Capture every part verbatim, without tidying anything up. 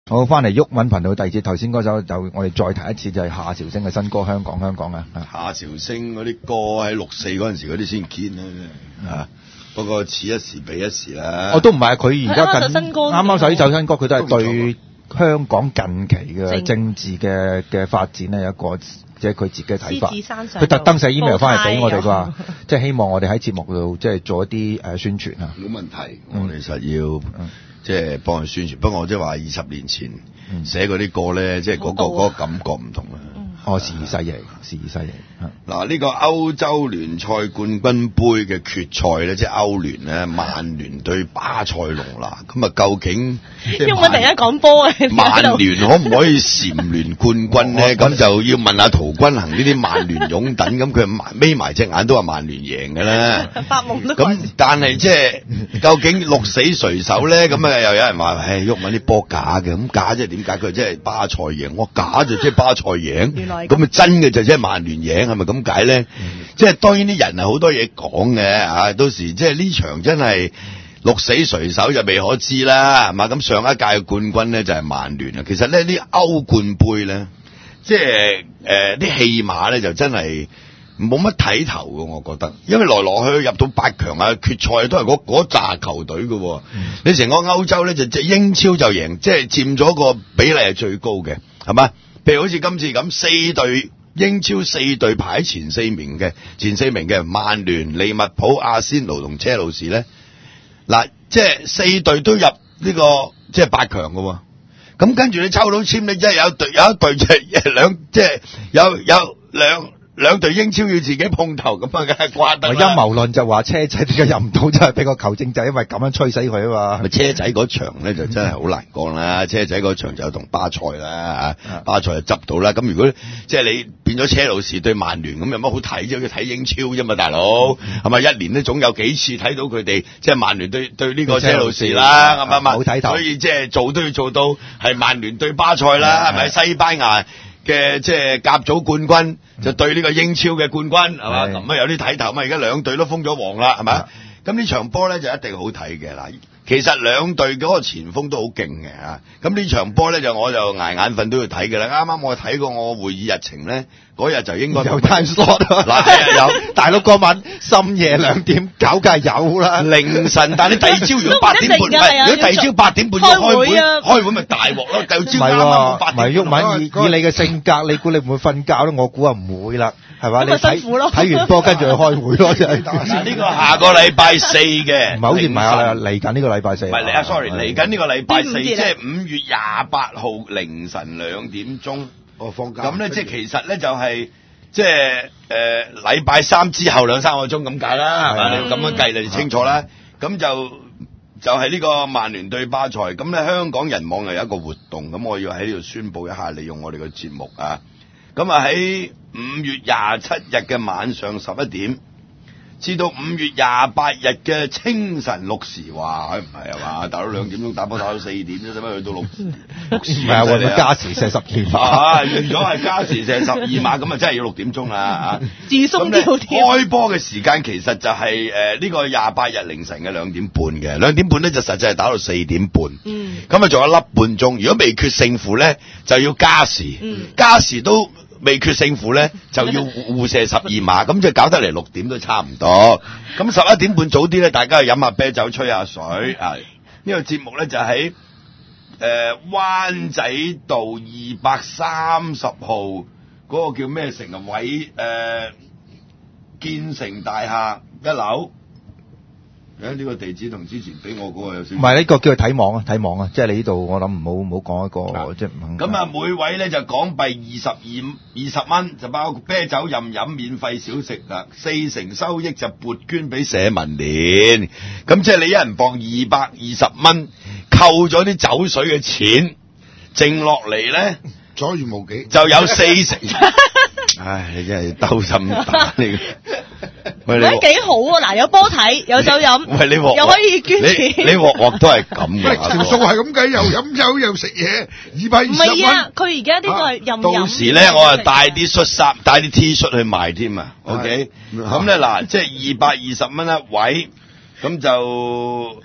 好，翻嚟毓民頻道第二節，頭先嗰首就我哋再提一次，就係夏韶聲嘅新歌《香港香港》啊。 夏韶聲嗰啲歌喺六四嗰陣時嗰啲先堅啦，啊！不過此一時彼一時啦。 我都唔係，佢而家近新歌啱啱首呢首新歌，佢都係對香港近期嘅政治嘅嘅發展咧有一個即係佢自己嘅睇法。佢特登寫 email 翻嚟俾我哋話，即係希望我哋喺節目度即係做一啲誒宣傳啊。 冇問題，我哋實要。嗯即係幫佢宣傳，不過我即係話二十年前寫嗰啲歌咧，即係嗰個嗰個感覺唔同啦。 哦，時移世易，時移世易。 嗱，呢個歐洲聯賽冠軍杯嘅決賽咧，即係歐聯咧，曼聯對巴塞隆拿，咁啊究竟因為我突然間講波啊， 曼聯可唔可以蟬聯冠軍咧？咁就要問下陶君行呢啲曼聯擁躉，咁佢眯埋隻眼都話曼聯贏嘅啦。 發夢都咁，但係即係究竟鹿死誰手咧？咁啊又有人話，唉，毓民啲波假嘅，咁假即係點解？佢即係巴塞贏，我假就即係巴塞贏。原來咁啊真嘅就即係曼聯贏，係咪咁解咧？嗯、即係當然啲人係好多嘢講嘅啊，到時即係呢場真係鹿死誰手就未可知啦，係嘛？咁上一屆嘅冠軍咧就係曼聯啊。其實咧呢歐冠杯咧，即係誒啲戲碼咧就真係冇乜睇頭嘅，我覺得，因為來來去去入到八強啊決賽都係嗰嗰扎球隊嘅。嗯、你成個歐洲咧就即係英超就贏，即係佔咗個比例係最高嘅，係嘛？譬如好似今次咁，四隊英超四隊排喺前四名嘅，前四名嘅曼聯、利物浦、阿仙奴同車路士咧，嗱，即係四隊都入呢、這個即係八強嘅。咁跟住你抽到籤，你即係有隊有一隊就係兩，即係有有兩。兩隊英超要自己碰頭咁啊，梗係掛得啦。 陰謀論就話車仔點解入唔到，就係俾個球證就因為咁樣吹死佢啊嘛。 咪車仔嗰場咧就真係好難講啦，車仔嗰場就同巴塞啦嚇，巴塞就執到啦。咁如果即係你變咗車路士對曼聯咁有乜好睇啫？要睇英超啫嘛，大佬係咪一年都總有幾次睇到佢哋即係曼聯對對呢個車路士啦，係咪嘛？好睇頭。所以即係做都要做到係曼聯對巴塞啦，係咪西班牙嘅即係甲組冠軍就對呢個英超嘅冠軍係嘛，咁啊有啲睇頭嘛，而家兩隊都封咗王啦，係咪？咁呢場波咧就一定好睇嘅嗱。其實兩隊嗰個前鋒都好勁嘅嚇，咁呢場波咧就我就捱眼瞓都要睇嘅啦。啱啱我睇過我會議日程咧，嗰日就應該有 time slot 嗱，有大佬嗰晚深夜兩點搞梗係有啦， 凌晨，但係你第二朝如果八點半，唔係如果第二朝八點半要開會，開會咪大鑊咯。第二朝啱啱八點， 唔係毓民以以你嘅性格，你估你唔會瞓覺咧？我估啊唔會啦，係嘛？你睇睇完波跟住去開會咯，就係。 嗱呢個下個禮拜四嘅， 唔係好似唔係啊，嚟緊呢個禮拜四。 唔係啊 ，sorry， 嚟緊呢個禮拜四，即係五月廿八號凌晨兩點鐘。 哦，放假。 咁咧，即係其實咧就係即係誒禮拜三之後兩三個鐘咁解啦，係嘛？你咁樣計你就清楚啦。咁就就係呢個曼聯對巴塞。咁咧香港人網又有一個活動，咁我要喺呢度宣佈一下，利用我哋個節目啊。咁啊喺五月廿七日嘅晚上十一點。至到五月廿八日嘅清晨六時，哇！唔係啊嘛，打到兩點鐘打波打到四點啫，使乜去到六時？六時唔係啊，會唔會加時射十二碼？ 啊，如果係加時射十二碼，咁啊真係要六點鐘啦嚇。 自鬆啲開波嘅時間其實就係誒呢個廿八日凌晨嘅兩點半嘅，兩點半咧就實際係打到四點半。嗯。咁啊仲有粒半鐘，如果未決勝負咧，就要加時。嗯。加時都未決勝負咧，就要互射十二碼，咁就搞得嚟六點都差唔多。咁十一點半早啲咧，大家去飲下啤酒，吹下水啊！呢個節目咧就喺誒灣仔道二百三十號嗰個叫咩城啊？偉誒建成大廈一樓。誒呢個地址同之前俾我嗰個有少少唔係呢個叫佢睇網啊，睇網啊，即係你呢度我諗唔好唔好講一個即係唔肯。 咁啊，每位咧就港幣二十二二十蚊，就包括啤酒任飲免費小食啦，四成收益就撥捐俾社民連。咁即係你一人磅二百二十蚊，扣咗啲酒水嘅錢，剩落嚟咧左餘無幾， 就有四成。唉，你真係兜心打你嘅。喂，你幾好啊！嗱，有波睇，有酒飲， 喂，你鑊又可以捐錢， 你鑊鑊都係咁嘅。 條數係咁計，又飲酒又食嘢，二百二十蚊。 唔係啊，佢而家呢個係任飲。 到時咧，我啊帶啲恤衫，帶啲 T 恤去賣添啊。OK，咁咧嗱，即係二百二十蚊一位，咁就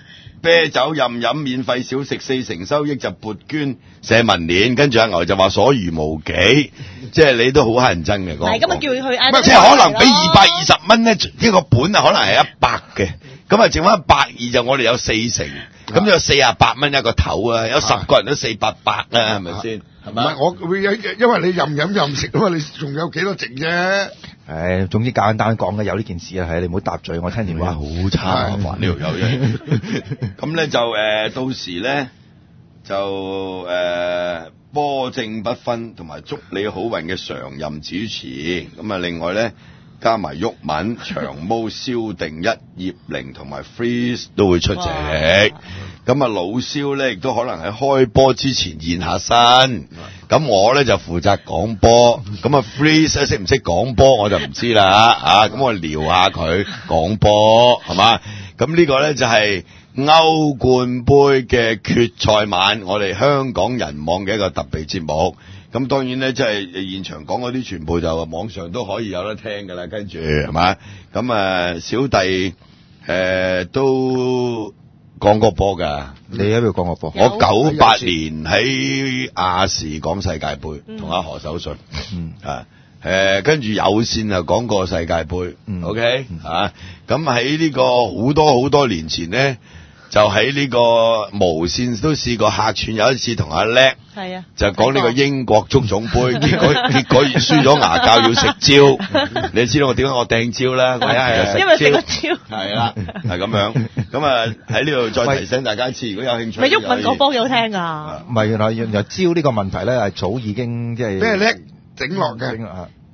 啤酒任飲免費小食四成收益就撥捐社民連，跟住阿牛就話所餘無幾，即係你都好乞人憎嘅講。 係咁啊，叫佢去嗌。 即係可能俾二百二十蚊咧，呢個本啊可能係一百嘅，咁啊剩翻百二就我哋有四成，咁有四啊八蚊一個頭啊，有十個人都四百八啦，係咪先？係唔係我會因因為你任飲任食啊嘛，你仲有幾多剩啫？ 誒，總之簡單講嘅有呢件事啊，係你唔好答嘴，我聽電話好差麻煩呢條友啫。咁咧就誒、呃、到時咧就誒、呃、波正不分同埋祝你好運嘅常任主持，咁啊另外咧加埋毓民、長毛、蕭定一、葉玲同埋 Freeze 都會出席。咁啊老蕭咧亦都可能喺開波之前現下身。咁我咧就負責講波，咁啊 Freeze 識唔識講波我就唔知啦啊！咁我撩下佢講波係嘛？咁呢個咧就係歐冠杯嘅決賽晚，我哋香港人網嘅一個特別節目。咁當然咧，即係現場講嗰啲全部就網上都可以有得聽㗎啦。跟住係嘛？咁啊小弟誒、呃、都講過波㗎， 你喺度講過波？ 我九八年喺亞視講世界盃，同阿何守信，嗯啊誒，跟住有線就講過世界盃、嗯、，OK 啊，咁喺呢個好多好多年前咧，就喺呢個無線都試過客串，有一次同阿叻，係啊，就講呢個英國足總杯，結果結果輸咗牙教要食蕉，你知道我點解我掟蕉啦？係啊， 因為食個蕉， 係啦，係咁樣，咁啊喺呢度再提醒大家一次，如果有興趣， 咪毓民講波幾好聽㗎？ 唔係原來原來蕉呢個問題咧係早已經即係咩叻整落嘅。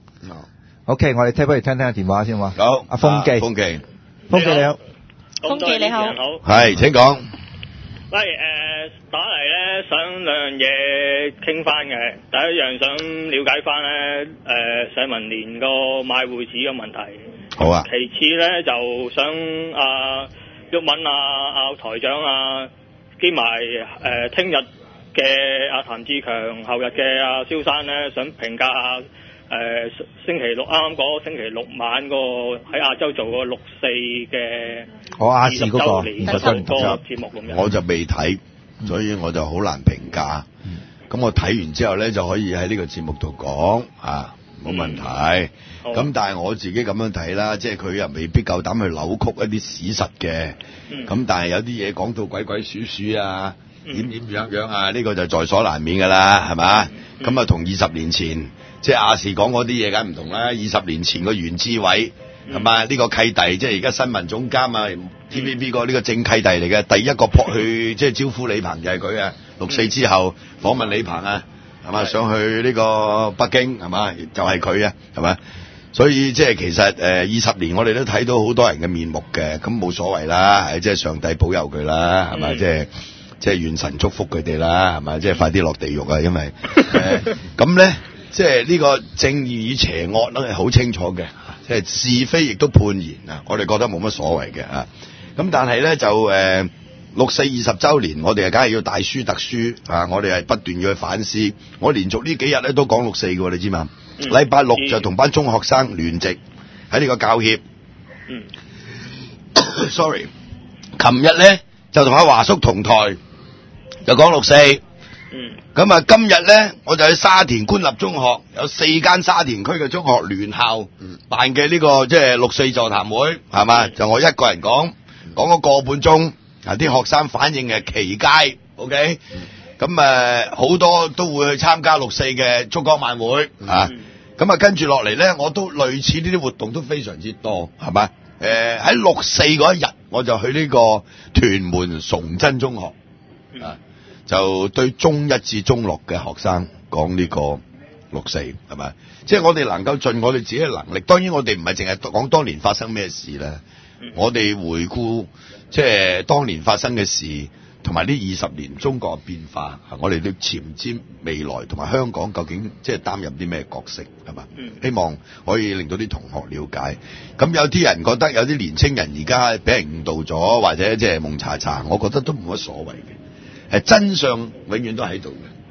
OK， 我哋聽不如聽聽下電話先嘛。 好， 阿風記， 風記， 風記你好， 風記你好， 係請講。 喂，誒、呃、打嚟咧，想兩樣嘢傾翻嘅。第一樣想了解翻咧，誒、呃、社民連個買會址嘅問題。 好啊。 其次咧，就想阿毓民啊、阿台長啊，兼埋誒聽日嘅阿譚志強，後日嘅阿蕭生咧，想評價下。誒、呃、星期六啱啱講星期六晚個喺亞洲做個六四嘅我亞視嗰個二十週年個節目咁樣， 我就未睇，所以我就好難評價。咁、嗯、我睇完之後咧，就可以喺呢個節目度講啊，冇問題。咁、嗯、但係我自己咁樣睇啦，即係佢又未必夠膽去扭曲一啲史實嘅。咁、嗯、但係有啲嘢講到鬼鬼祟祟啊，點、嗯、點樣樣啊，呢、呢個就在所難免㗎啦，係嘛？咁啊，同二十年前。即係亞視講嗰啲嘢梗唔同啦，二十年前個袁志偉係嘛？呢個契弟，即係而家新聞總監啊 ，T V B 個呢個正契弟嚟嘅，第一個撲去即係招呼李鵬就係佢啊。六四之後訪問李鵬啊，係嘛？上去呢個北京係嘛？就係佢啊，係嘛？所以即係其實誒二十年我哋都睇到好多人嘅面目嘅，咁冇所謂啦，即係上帝保佑佢啦，係咪？即係即係願神祝福佢哋啦，係咪？即係快啲落地獄啊，因為誒咁咧。即係呢個正義與邪惡都係好清楚嘅，即係是非亦都判然啊！我哋覺得冇乜所謂嘅啊。咁但係咧就誒、呃、六四二十週年，我哋啊梗係要大書特書啊！我哋係不斷要去反思。我連續呢幾日咧都講六四嘅，你知嘛？禮、嗯、拜六就同班中學生聯席喺呢個教協。嗯。Sorry， 琴日咧就同阿華叔同台就講六四。嗯。咁啊，今日咧我就喺沙田官立中學，有四間沙田區嘅中學聯校辦嘅呢個即係六四座談會，係嘛？就我一個人講，講咗個半鐘，啊啲學生反應係奇佳 ，OK？咁誒好多都會去參加六四嘅燭光晚會啊！咁啊跟住落嚟咧，我都類似呢啲活動都非常之多，係嘛？誒喺六四嗰一日，我就去呢個屯門崇真中學啊。就對中一至中六嘅學生講呢個六四係咪？即係我哋能夠盡我哋自己嘅能力，當然我哋唔係淨係講當年發生咩事啦，我哋回顧即係當年發生嘅事，同埋呢二十年中國嘅變化，我哋都前瞻未來，同埋香港究竟即係擔任啲咩角色係嘛？希望可以令到啲同學了解。咁有啲人覺得有啲年青人而家俾人誤導咗，或者即係蒙查查，我覺得都冇乜所謂嘅。係真相永遠都喺度嘅，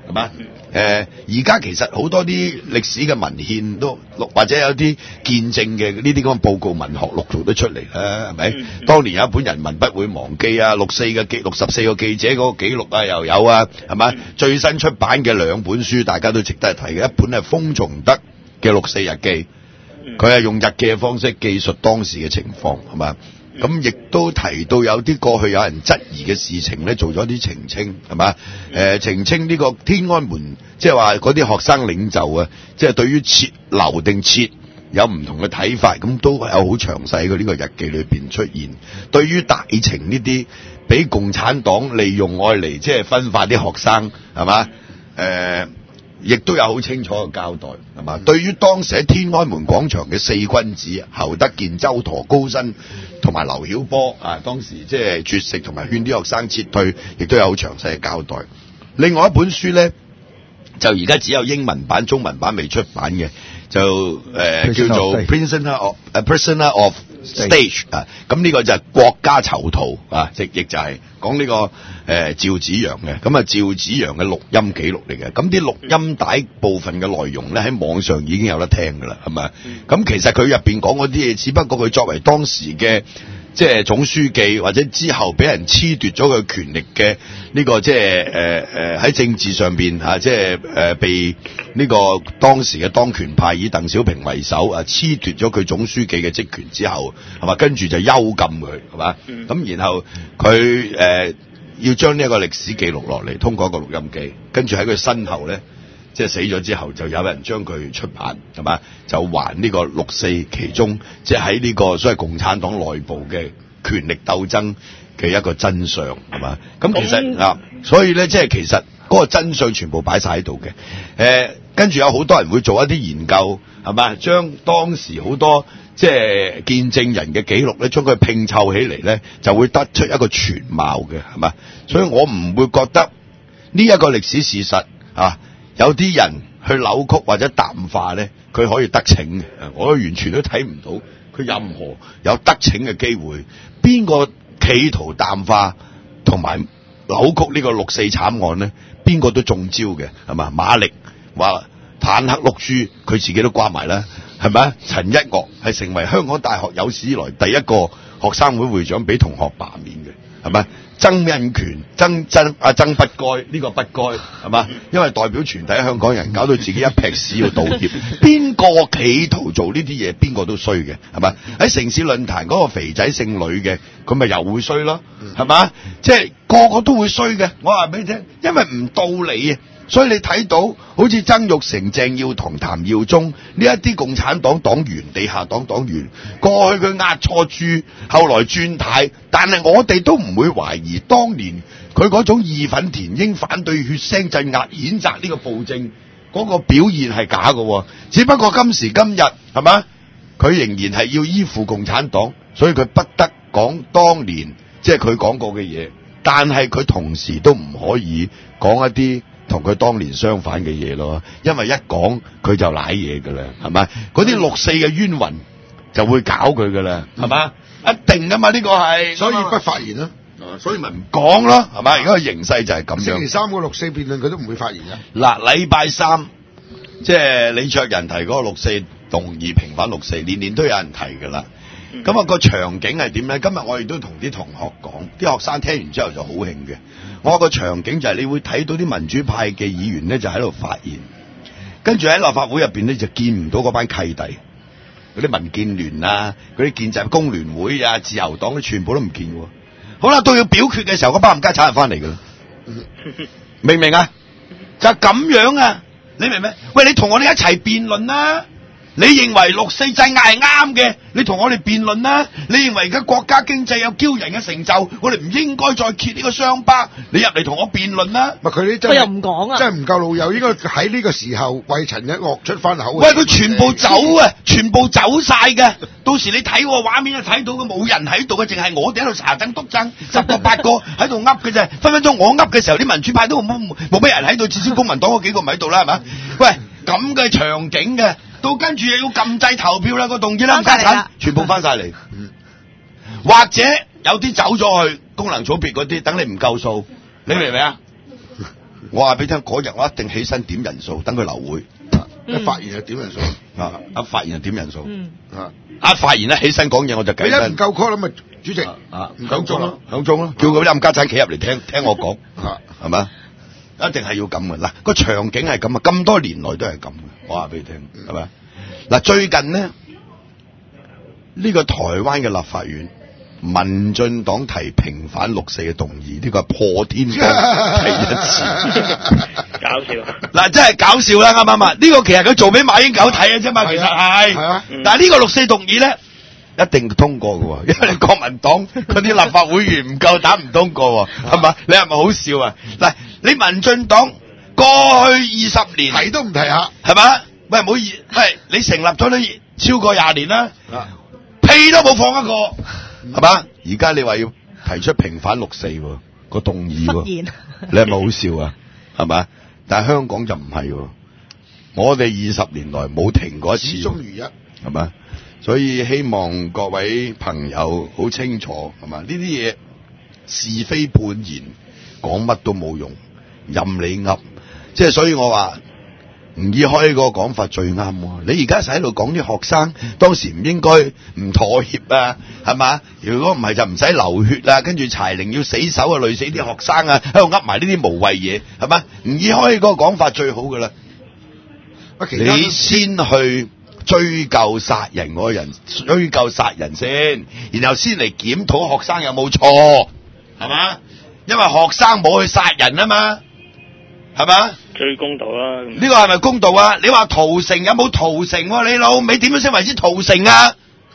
係嘛？誒，而家其實好多啲歷史嘅文獻都或者有啲見證嘅呢啲咁嘅報告文學陸續都出嚟啦，係咪？嗯嗯、當年有一本《人民不會忘記》啊，六四嘅記六十四個記者嗰個記錄啊又有啊，係咪？嗯、最新出版嘅兩本書大家都值得一提嘅，一本係封從德嘅六四日記，佢係用日記嘅方式記述當時嘅情況，係嘛？咁亦都提到有啲過去有人質疑嘅事情咧，做咗啲澄清，係嘛？誒、呃、澄清呢個天安門，即係話嗰啲學生領袖啊，即係對於撤留定撤有唔同嘅睇法，咁都有好詳細嘅呢個日記裏邊出現。對於大情呢啲，俾共產黨利用愛嚟即係分化啲學生，係嘛？誒、呃。亦都有好清楚嘅交代，係嘛？對於當時喺天安門廣場嘅四君子侯德健、周陀、高新同埋劉曉波啊，當時即係絕食同埋勸啲學生撤退，亦都有好詳細嘅交代。另外一本書咧，就而家只有英文版、中文版未出版嘅，就誒、呃、叫做 Prisoner of 誒 Prisoner of Stage 啊。咁呢個就係國家囚徒啊，亦亦就係講呢、這個誒、呃、趙紫陽嘅。咁啊趙紫陽嘅錄音記錄嚟嘅。咁啲錄音帶部分嘅內容咧喺網上已經有得聽噶啦，係咪？咁、嗯、其實佢入邊講嗰啲嘢，只不過佢作為當時嘅即係總書記，或者之後俾人褫奪咗佢權力嘅呢個即係誒誒喺政治上邊吓，即係誒被呢個當時嘅當權派以鄧小平為首啊褫奪咗佢總書記嘅職權之後，係嘛？跟住就幽禁佢，係嘛？咁、嗯、然後佢誒、呃、要將呢一個歷史記錄落嚟，通過一個錄音機，跟住喺佢身後咧，即係死咗之後，就有人將佢出版，係嘛？就還呢個六四其中，即係喺呢個所謂共產黨內部嘅權力鬥爭嘅一個真相，係嘛？咁其實、嗯、啊，所以咧，即係其實嗰個真相全部擺晒喺度嘅。誒、呃，跟住有好多人會做一啲研究，係嘛？將當時好多即係見證人嘅記錄咧，將佢拼湊起嚟咧，就會得出一個全貌嘅，係嘛？所以我唔會覺得呢一個歷史事實啊，有啲人去扭曲或者淡化咧，佢可以得逞嘅。我完全都睇唔到佢任何有得逞嘅機會。邊個企圖淡化同埋扭曲呢個六四慘案咧？邊個都中招嘅，係嘛？馬力話坦克碌珠，佢自己都關埋啦，係咪啊？陳一岳係成為香港大學有史以來第一個學生會會長，俾同學罷免嘅，係咪？曾蔭權、曾曾阿曾不該，呢、這個不該係嘛？因為代表全體香港人，搞到自己一劈屎要道歉。邊個企圖做呢啲嘢，邊個都衰嘅，係嘛？喺城市論壇嗰個肥仔姓呂嘅，佢咪又會衰咯，係嘛？即係個個都會衰嘅。我話俾你聽，因為唔道理啊。所以你睇到好似曾鈺成、鄭耀棠、譚耀宗呢一啲共產黨黨員、地下黨黨員，過去佢押錯注，後來轉軚，但係我哋都唔會懷疑當年佢嗰種義憤填膺、反對血腥鎮壓、譴責呢個暴政嗰個表現係假嘅。只不過今時今日係嘛，佢仍然係要依附共產黨，所以佢不得講當年即係佢講過嘅嘢，但係佢同時都唔可以講一啲同佢當年相反嘅嘢咯，因為一講佢就舐嘢噶啦，係咪？嗰啲六四嘅冤魂就會搞佢噶啦，係嘛？一定噶嘛，呢個係， 所以不發言咯， 所以咪唔講咯，係嘛？而家個形勢就係咁樣。 星期三個六四辯論佢都唔會發言嘅。 嗱，禮拜三即係李卓人提嗰個六四動議平反六四，年年都有人提噶啦。咁、那、啊個場景係點咧？今日我亦都同啲同學講，啲學生聽完之後就好興嘅。我個場景就係你會睇到啲民主派嘅議員咧就喺度發言，跟住喺立法會入邊咧就見唔到嗰班契弟，嗰啲民建聯啊、嗰啲建制工聯會啊、自由黨咧全部都唔見喎。好啦，到要表決嘅時候，嗰班冚家鏟就翻嚟噶啦，明唔明啊？就係咁樣啊！你明唔明？喂，你同我哋一齊辯論啦！你認為六四鎮壓係啱嘅，你同我哋辯論啦。你認為而家國家經濟有驕人嘅成就，我哋唔應該再揭呢個傷疤。你入嚟同我辯論啦。 咪佢啲真佢又唔講啊， 真係唔夠老友，應該喺呢個時候為陳一岳出翻口。 喂，佢全部走啊，全部走晒嘅。到時你睇個畫面就睇到嘅，冇人喺度嘅，淨係我哋喺度查證督證，十個八個喺度噏嘅啫。分分鐘我噏嘅時候，啲民主派都冇冇咩人喺度，至少公民黨嗰幾個唔喺度啦，係嘛？喂，咁嘅場景嘅。到跟住又要撳掣投票啦，個動議啦，唔家產全部翻晒嚟，或者有啲走咗去功能組別嗰啲，等你唔夠數，你明唔明啊？ 我話俾你聽，嗰日我一定起身點人數，等佢流會。 一發言就點人數， 啊！一發言就點人數， 嗯， 啊！ 一發言咧起身講嘢我就計分。 你一唔夠 call 咁咪主席啊唔夠鐘咯， 響鐘咯，叫佢啲冚家產企入嚟聽聽我講， 啊係咪？一定係要咁嘅。嗱，個場景係咁啊，咁多年來都係咁嘅。我話俾你聽，係咪？嗱，最近呢，呢個台灣嘅立法院，民進黨提平反六四嘅動議，呢個係破天荒第一次。 搞笑。 嗱，真係搞笑啦，啱唔啱啊？呢個其實佢做俾馬英九睇嘅啫嘛，其實係。 係啊。 但係呢個六四動議咧，一定通過嘅喎，因為你國民黨嗰啲立法會員唔夠膽唔通過喎，係嘛？你係咪好笑啊？嗱，你民進黨過去二十年提都唔提下， 係嘛？喂，唔好意，喂，你成立咗都超過廿年啦，屁都冇放一個，係嘛？而家你話要提出平反六四喎，個動議喎，你係咪好笑啊？係嘛？但係香港就唔係喎，我哋二十年來冇停過一次， 始終如一， 係嘛？所以希望各位朋友好清楚，係嘛？呢啲嘢是非半言，講乜都冇用，任你噏。即係所以我話吳以開個講法最啱喎。你而家喺度講啲學生當時唔應該唔妥協啊，係嘛？如果唔係就唔使流血啊，跟住柴玲要死手啊，累死啲學生啊，喺度噏埋呢啲無謂嘢，係嘛？吳以開個講法最好噶啦，你先去追究殺人嗰個人，追究殺人先，然後先嚟檢討學生有冇錯，係嘛？因為學生冇去殺人啊嘛，係嘛？ 最公道啦。 呢個係咪公道啊？你話屠城有冇屠城啊？你老味點樣先為之屠城啊？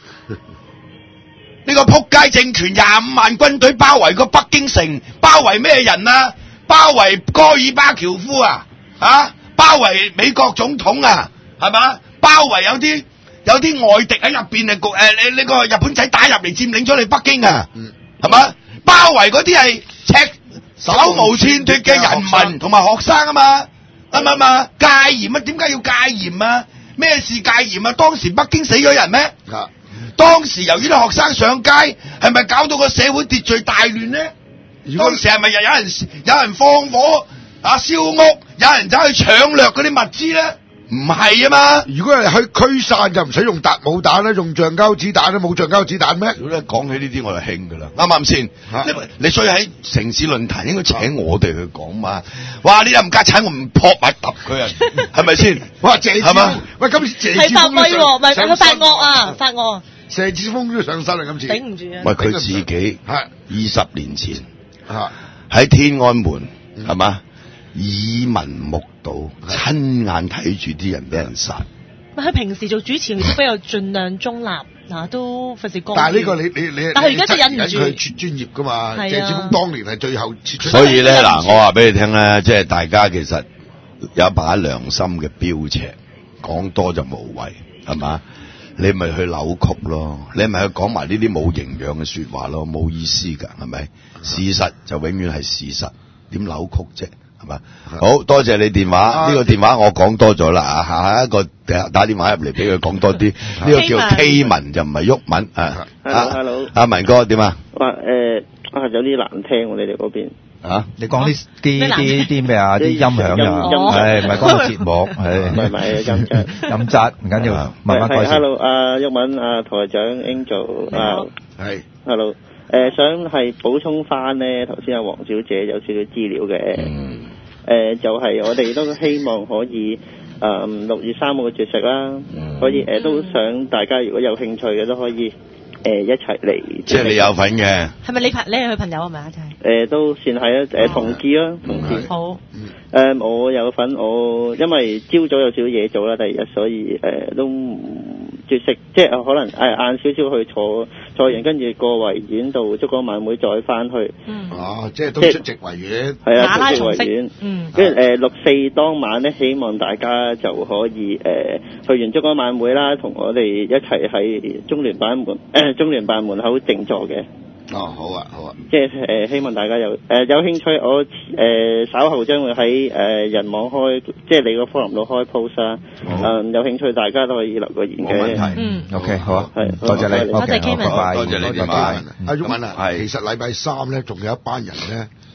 呢個撲街政權廿五萬軍隊包圍個北京城，包圍咩人啊？包圍戈爾巴喬夫啊？啊？包圍美國總統啊？係嘛？包圍有啲有啲外敵喺入邊啊！誒，你呢個日本仔打入嚟佔領咗你北京啊？係嘛？包圍嗰啲係赤手無寸鐵嘅人民同埋學生啊嘛？啱唔啱啊？戒嚴啊？點解要戒嚴啊？咩事戒嚴啊？當時北京死咗人咩？ 啊！ 當時由於啲學生上街，係咪搞到個社會秩序大亂呢？當時係咪又有人有人放火啊燒屋，有人走去搶掠嗰啲物資咧？唔係啊嘛！ 如果係去驅散就唔使用達武彈啦，用橡膠子彈啦，冇橡膠子彈咩？ 如果講起呢啲我就興噶啦，啱唔啱先？因為你所以喺城市論壇應該請我哋去講嘛。哇！呢啲冚家鏟我唔撲埋揼佢啊，係咪先？ 哇！謝係嘛？喂，今次謝志峰係發威喎，唔係佢發惡啊，發惡。 謝志峰都上身啦，今次頂唔住啊！ 喂，佢自己係二十年前啊喺天安門係嘛？耳聞目睹，親眼睇住啲人俾人殺。 佢平時做主持都比較盡量中立，嗱都費事干擾。 但係呢個你你你， 但係而家就忍唔住。 佢專業噶嘛？謝志峰當年係最後撤出。 所以咧嗱，我話俾你聽咧，即係大家其實有一把良心嘅標尺，講多就無謂，係嘛？你咪去扭曲咯，你咪去講埋呢啲冇營養嘅說話咯，冇意思㗎，係咪？事實就永遠係事實，點扭曲啫？係嘛？好多謝你電話，呢、啊、個電話我講多咗啦啊！下一個打打電話入嚟俾佢講多啲，呢個叫 K 文就唔係鬱文啊。 Hello， 阿文哥點啊？ 哇誒啊有啲難聽喎，你哋嗰邊。啊！ 你講啲啲啲啲咩啊？啲音響啊，係唔係講個節目？係唔係唔係音質音質唔緊要，慢慢改善。 Hello，阿鬱文，阿台長 Angel，啊係 Hello，誒想係補充翻咧，頭先阿黃小姐有少少資料嘅，誒就係我哋都希望可以誒六月三號嘅絕食啦，可以誒都想大家如果有興趣嘅都可以。誒一齊嚟， 即係你有份嘅。 係咪你朋你係佢朋友係咪啊？就係。誒都算係啊，誒同志啦，同志。 好。 誒我有份，我因為朝早有少少嘢做啦，第二日所以誒都絕食，即係可能誒晏少少去坐坐完，跟住過維園度燭光晚會再翻去。 嗯。哦，即係都出席維園。係啊，出席維園。 嗯。 跟住誒六四當晚咧，希望大家就可以誒去完燭光晚會啦，同我哋一齊喺中聯辦門誒。中聯辦門口靜坐嘅。 哦，好啊，好啊。 即係誒、呃，希望大家有誒、呃、有興趣，我誒、呃、稍後將會喺誒、呃、人網開，即係你個 forum 度開 post 啊。嗯、呃，有興趣大家都可以留個言嘅。 冇問題。嗯 ，OK， 好啊。係，多謝你。 多謝 Kevin。 多謝你，拜拜。 阿鬱文啊，係，其實禮拜三咧，仲有一班人咧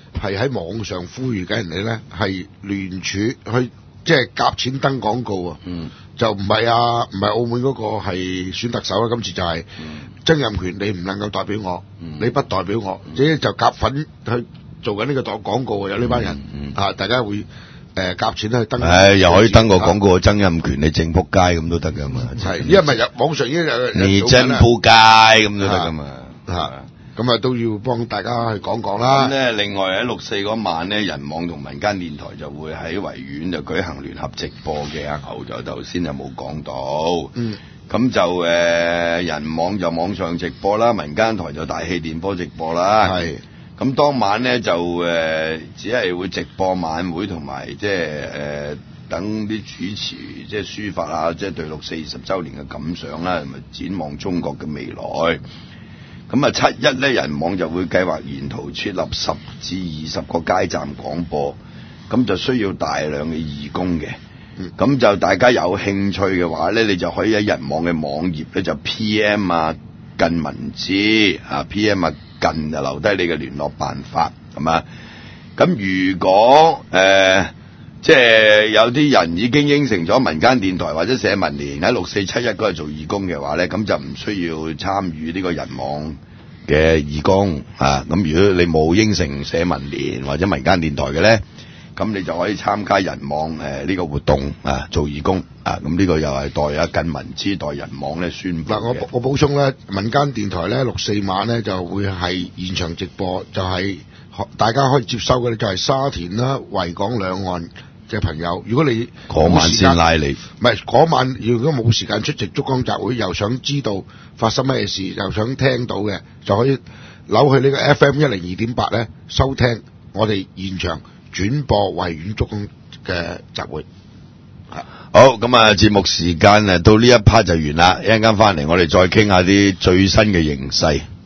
係喺網上呼籲緊人哋咧係聯署去即係夾錢登廣告啊。嗯。就唔係啊，唔係澳門嗰個係選特首啦，今次就係曾蔭權，你唔能夠代表我，嗯、你不代表我，即、嗯、就夾粉去做緊呢個檔廣告啊！有呢班人、嗯嗯、啊，大家會誒夾、呃、錢去登。 誒，又可以登個廣告，曾蔭權你正仆街咁都得噶嘛？係， 因為咪有網上已經有。 你真仆街咁都得噶嘛？ 嚇！咁啊都要幫大家去講講啦。 咁咧，另外喺六四嗰晚咧，人網同民間電台就會喺維園就舉行聯合直播嘅。阿牛就頭先就冇講到。嗯。咁就誒、呃、人網就網上直播啦，民間台就大氣電波直播啦。係。咁當晚咧就誒、呃、只係會直播晚會同埋即係誒等啲主持即係抒發啊，即係對六四二十週年嘅感想啦，同埋展望中國嘅未來。咁啊，七一咧，人網就會計劃沿途設立十至二十個街站廣播，咁就需要大量嘅義工嘅。咁、嗯、就大家有興趣嘅話咧，你就可以喺人網嘅網頁咧就 P M 啊近文字啊 P M 啊近就留低你嘅聯絡辦法，係嘛？咁如果誒、呃、即係有啲人已經應承咗民間電台或者社民連喺六四七一嗰日做義工嘅話咧，咁就唔需要參與呢個人網嘅義工啊。咁如果你冇應承社民連或者民間電台嘅咧，咁你就可以參加人網誒呢、呃這個活動啊，做義工啊。咁呢個又係代啊近文資代人網咧宣佈。嗱， 我我補充咧，民間電台咧六四晚咧就會係現場直播，就係、是、大家可以接收嘅就係沙田啦、維港兩岸嘅朋友。如果你嗰晚先拉你， 唔係嗰晚，如果冇時間出席燭光集會，又想知道發生咩事，又想聽到嘅，就可以扭去呢個 F M 一零二點八咧收聽我哋現場轉播維園燭光嘅集會。 好，咁啊節目時間啊到呢一 part 就完啦，一陣間翻嚟我哋再傾下啲最新嘅形勢。